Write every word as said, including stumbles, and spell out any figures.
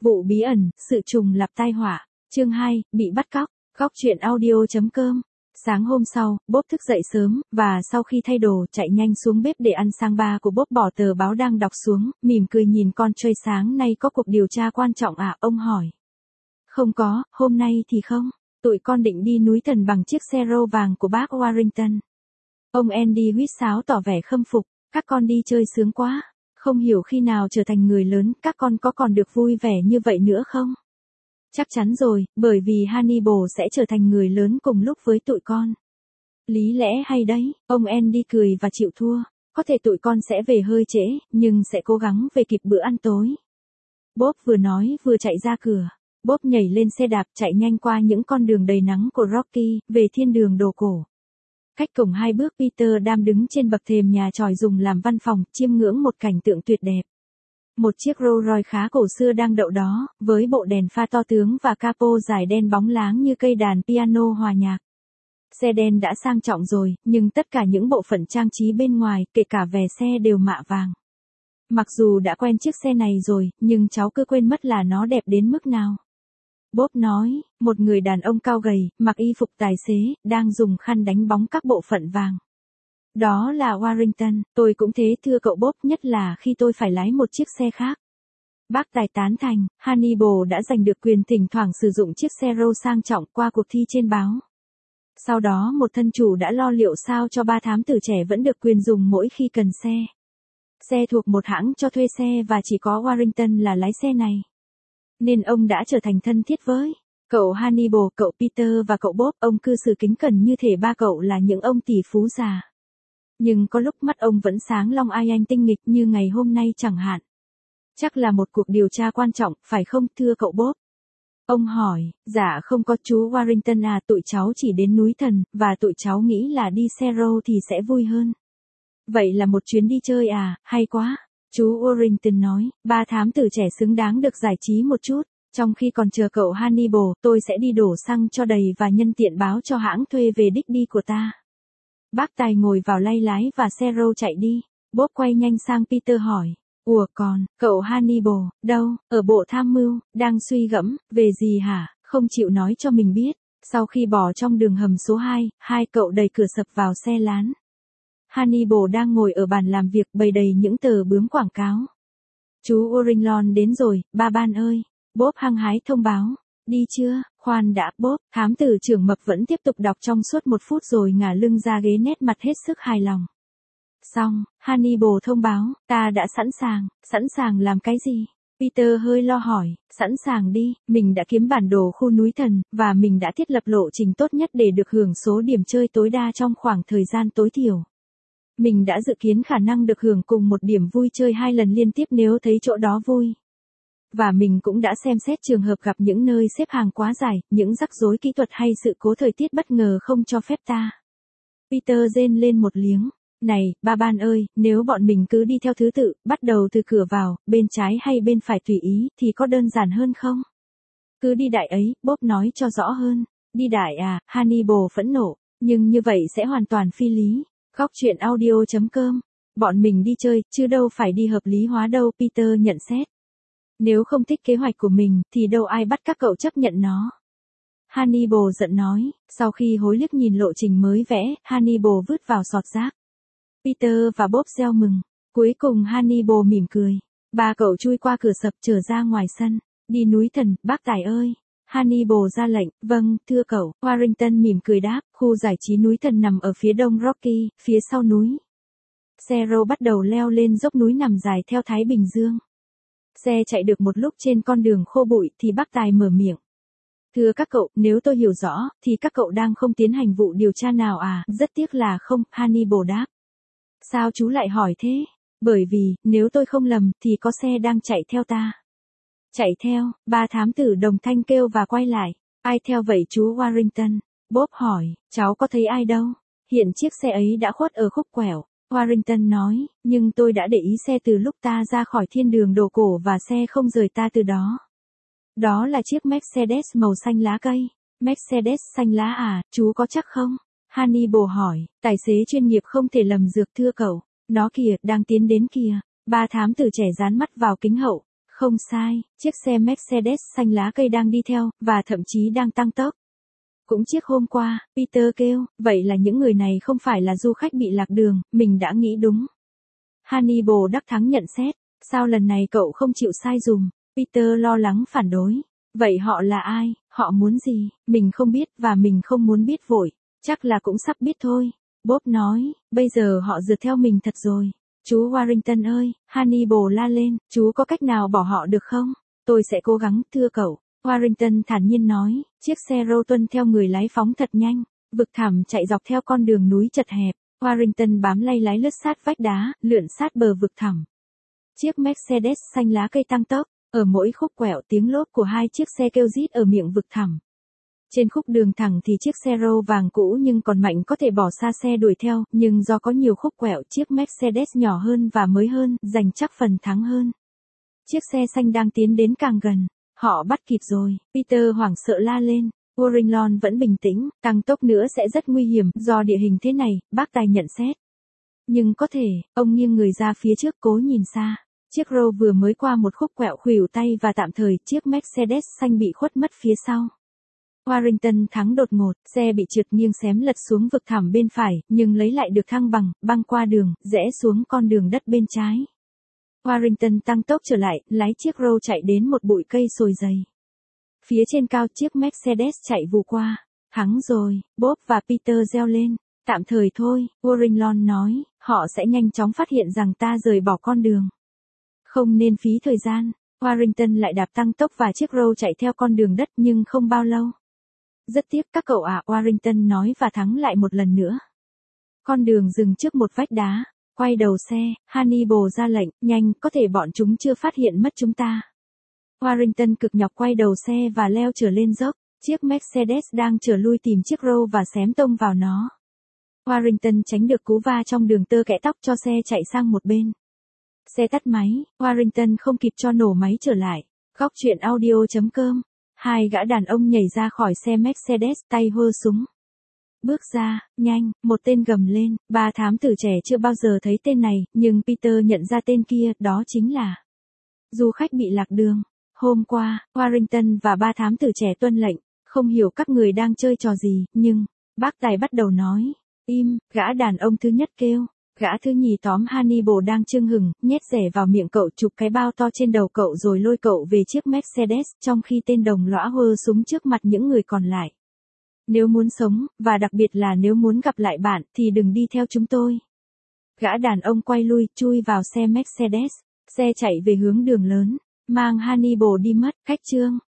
Vụ bí ẩn, sự trùng lặp tai họa. Chương hai, bị bắt cóc. Góc truyện audio.com. Sáng hôm sau, Bob thức dậy sớm, và sau khi thay đồ, chạy nhanh xuống bếp để ăn sáng. Ba của Bob bỏ tờ báo đang đọc xuống, mỉm cười nhìn con trai. Sáng nay có cuộc điều tra quan trọng à, ông hỏi. Không có, hôm nay thì không. Tụi con định đi núi Thần bằng chiếc xe rô vàng của bác Warrington. Ông Andy huýt sáo tỏ vẻ khâm phục. Các con đi chơi sướng quá. Không hiểu khi nào trở thành người lớn, các con có còn được vui vẻ như vậy nữa không? Chắc chắn rồi, bởi vì Hannibal sẽ trở thành người lớn cùng lúc với tụi con. Lý lẽ hay đấy, ông Andy cười và chịu thua. Có thể tụi con sẽ về hơi trễ, nhưng sẽ cố gắng về kịp bữa ăn tối. Bob vừa nói vừa chạy ra cửa. Bob nhảy lên xe đạp chạy nhanh qua những con đường đầy nắng của Rocky, về thiên đường đồ cổ. Cách cổng hai bước, Peter đang đứng trên bậc thềm nhà tròi dùng làm văn phòng, chiêm ngưỡng một cảnh tượng tuyệt đẹp. Một chiếc Rolls Royce khá cổ xưa đang đậu đó, với bộ đèn pha to tướng và capo dài đen bóng láng như cây đàn piano hòa nhạc. Xe đen đã sang trọng rồi, nhưng tất cả những bộ phận trang trí bên ngoài, kể cả vè xe đều mạ vàng. Mặc dù đã quen chiếc xe này rồi, nhưng cháu cứ quên mất là nó đẹp đến mức nào. Bob nói, một người đàn ông cao gầy, mặc y phục tài xế, đang dùng khăn đánh bóng các bộ phận vàng. Đó là Warrington, tôi cũng thế thưa cậu Bob, nhất là khi tôi phải lái một chiếc xe khác. Bác tài tán thành, Hannibal đã giành được quyền thỉnh thoảng sử dụng chiếc xe rô sang trọng qua cuộc thi trên báo. Sau đó một thân chủ đã lo liệu sao cho ba thám tử trẻ vẫn được quyền dùng mỗi khi cần xe. Xe thuộc một hãng cho thuê xe và chỉ có Warrington là lái xe này. Nên ông đã trở thành thân thiết với cậu Hannibal, cậu Peter và cậu Bob. Ông cư xử kính cẩn như thể ba cậu là những ông tỷ phú già. Nhưng có lúc mắt ông vẫn sáng long ai anh tinh nghịch như ngày hôm nay chẳng hạn. Chắc là một cuộc điều tra quan trọng, phải không thưa cậu Bob? Ông hỏi, dạ không có chú Warrington à, tụi cháu chỉ đến núi Thần, và tụi cháu nghĩ là đi xe rô thì sẽ vui hơn. Vậy là một chuyến đi chơi à, hay quá. Chú Warrington nói, ba thám tử trẻ xứng đáng được giải trí một chút. Trong khi còn chờ cậu Hannibal, tôi sẽ đi đổ xăng cho đầy và nhân tiện báo cho hãng thuê về đích đi của ta. Bác tài ngồi vào lay lái và xe rô chạy đi. Bob quay nhanh sang Peter hỏi, ủa còn, cậu Hannibal, đâu, ở bộ tham mưu, đang suy gẫm, về gì hả, không chịu nói cho mình biết. Sau khi bỏ trong đường hầm số hai, hai cậu đẩy cửa sập vào xe lán. Hannibal đang ngồi ở bàn làm việc bày đầy những tờ bướm quảng cáo. Chú Warrington đến rồi, ba ban ơi. Bob hăng hái thông báo. Đi chưa, khoan đã, Bob. Thám tử trưởng mập vẫn tiếp tục đọc trong suốt một phút rồi ngả lưng ra ghế, nét mặt hết sức hài lòng. Xong, Hannibal thông báo, ta đã sẵn sàng. Sẵn sàng làm cái gì? Peter hơi lo hỏi, sẵn sàng đi, mình đã kiếm bản đồ khu núi Thần, và mình đã thiết lập lộ trình tốt nhất để được hưởng số điểm chơi tối đa trong khoảng thời gian tối thiểu. Mình đã dự kiến khả năng được hưởng cùng một điểm vui chơi hai lần liên tiếp nếu thấy chỗ đó vui. Và mình cũng đã xem xét trường hợp gặp những nơi xếp hàng quá dài, những rắc rối kỹ thuật hay sự cố thời tiết bất ngờ không cho phép ta. Peter rên lên một liếng. Này, ba ban ơi, nếu bọn mình cứ đi theo thứ tự, bắt đầu từ cửa vào, bên trái hay bên phải tùy ý, thì có đơn giản hơn không? Cứ đi đại ấy, Bob nói cho rõ hơn. Đi đại à, Hannibal phẫn nộ, nhưng như vậy sẽ hoàn toàn phi lý. Góc truyện audio.com. Bọn mình đi chơi, chứ đâu phải đi hợp lý hóa đâu, Peter nhận xét. Nếu không thích kế hoạch của mình, thì đâu ai bắt các cậu chấp nhận nó. Hannibal giận nói, sau khi hối liếc nhìn lộ trình mới vẽ, Hannibal vứt vào sọt rác. Peter và Bob reo mừng. Cuối cùng Hannibal mỉm cười. Ba cậu chui qua cửa sập trở ra ngoài sân. Đi núi Thần, bác tài ơi. Hannibal ra lệnh, vâng, thưa cậu. Warrington mỉm cười đáp, khu giải trí núi Thần nằm ở phía đông Rocky, phía sau núi. Xe rô bắt đầu leo lên dốc núi nằm dài theo Thái Bình Dương. Xe chạy được một lúc trên con đường khô bụi thì bác tài mở miệng. Thưa các cậu, nếu tôi hiểu rõ, thì các cậu đang không tiến hành vụ điều tra nào à? Rất tiếc là không, Hannibal đáp. Sao chú lại hỏi thế? Bởi vì, nếu tôi không lầm, thì có xe đang chạy theo ta. Chạy theo, ba thám tử đồng thanh kêu và quay lại. Ai theo vậy chú Warrington? Bob hỏi, cháu có thấy ai đâu? Hiện chiếc xe ấy đã khuất ở khúc quẹo. Warrington nói, nhưng tôi đã để ý xe từ lúc ta ra khỏi thiên đường đồ cổ và xe không rời ta từ đó. Đó là chiếc Mercedes màu xanh lá cây. Mercedes xanh lá à, chú có chắc không? Hannibal hỏi, tài xế chuyên nghiệp không thể lầm dược thưa cậu. Nó kìa, đang tiến đến kìa. Ba thám tử trẻ dán mắt vào kính hậu. Không sai, chiếc xe Mercedes xanh lá cây đang đi theo, và thậm chí đang tăng tốc. Cũng chiếc hôm qua, Peter kêu, vậy là những người này không phải là du khách bị lạc đường, mình đã nghĩ đúng. Hannibal đắc thắng nhận xét, sao lần này cậu không chịu sai dùm? Peter lo lắng phản đối. Vậy họ là ai, họ muốn gì, mình không biết và mình không muốn biết vội, chắc là cũng sắp biết thôi. Bob nói, bây giờ họ rượt theo mình thật rồi. Chú Warrington ơi, Hannibal la lên, chú có cách nào bỏ họ được không? Tôi sẽ cố gắng, thưa cậu. Warrington thản nhiên nói, chiếc xe rô tuân theo người lái phóng thật nhanh, vực thẳm chạy dọc theo con đường núi chật hẹp. Warrington bám lay lái lướt sát vách đá, lượn sát bờ vực thẳm. Chiếc Mercedes xanh lá cây tăng tốc, ở mỗi khúc quẹo tiếng lốp của hai chiếc xe kêu rít ở miệng vực thẳm. Trên khúc đường thẳng thì chiếc xe rô vàng cũ nhưng còn mạnh có thể bỏ xa xe đuổi theo, nhưng do có nhiều khúc quẹo chiếc Mercedes nhỏ hơn và mới hơn, giành chắc phần thắng hơn. Chiếc xe xanh đang tiến đến càng gần. Họ bắt kịp rồi, Peter hoảng sợ la lên. Warrington vẫn bình tĩnh, tăng tốc nữa sẽ rất nguy hiểm, do địa hình thế này, bác tài nhận xét. Nhưng có thể, ông nghiêng người ra phía trước cố nhìn xa. Chiếc rô vừa mới qua một khúc quẹo khuỷu tay và tạm thời chiếc Mercedes xanh bị khuất mất phía sau. Warrington thắng đột ngột, xe bị trượt nghiêng xém lật xuống vực thẳm bên phải, nhưng lấy lại được thăng bằng, băng qua đường, rẽ xuống con đường đất bên trái. Warrington tăng tốc trở lại, lái chiếc rô chạy đến một bụi cây sồi dày. Phía trên cao chiếc Mercedes chạy vù qua. Thắng rồi, Bob và Peter reo lên. Tạm thời thôi, Warrington nói, họ sẽ nhanh chóng phát hiện rằng ta rời bỏ con đường. Không nên phí thời gian. Warrington lại đạp tăng tốc và chiếc rô chạy theo con đường đất nhưng không bao lâu. Rất tiếc các cậu ạ, Warrington nói và thắng lại một lần nữa. Con đường dừng trước một vách đá. Quay đầu xe, Hannibal ra lệnh, nhanh, có thể bọn chúng chưa phát hiện mất chúng ta. Warrington cực nhọc quay đầu xe và leo trở lên dốc, chiếc Mercedes đang trở lui tìm chiếc rô và xém tông vào nó. Warrington tránh được cú va trong đường tơ kẽ tóc cho xe chạy sang một bên. Xe tắt máy, Warrington không kịp cho nổ máy trở lại. Góc truyện audio chấm com. Hai gã đàn ông nhảy ra khỏi xe Mercedes, tay hơ súng. Bước ra, nhanh, một tên gầm lên, ba thám tử trẻ chưa bao giờ thấy tên này, nhưng Peter nhận ra tên kia, đó chính là du khách bị lạc đường. Hôm qua, Warrington và ba thám tử trẻ tuân lệnh, không hiểu các người đang chơi trò gì, nhưng, bác tài bắt đầu nói, im, gã đàn ông thứ nhất kêu, gã thứ nhì tóm Hannibal đang chưng hừng, nhét rẻ vào miệng cậu chụp cái bao to trên đầu cậu rồi lôi cậu về chiếc Mercedes, trong khi tên đồng lõa hơ súng trước mặt những người còn lại. Nếu muốn sống, và đặc biệt là nếu muốn gặp lại bạn, thì đừng đi theo chúng tôi. Gã đàn ông quay lui, chui vào xe Mercedes. Xe chạy về hướng đường lớn, mang Hannibal đi mất. Cách chương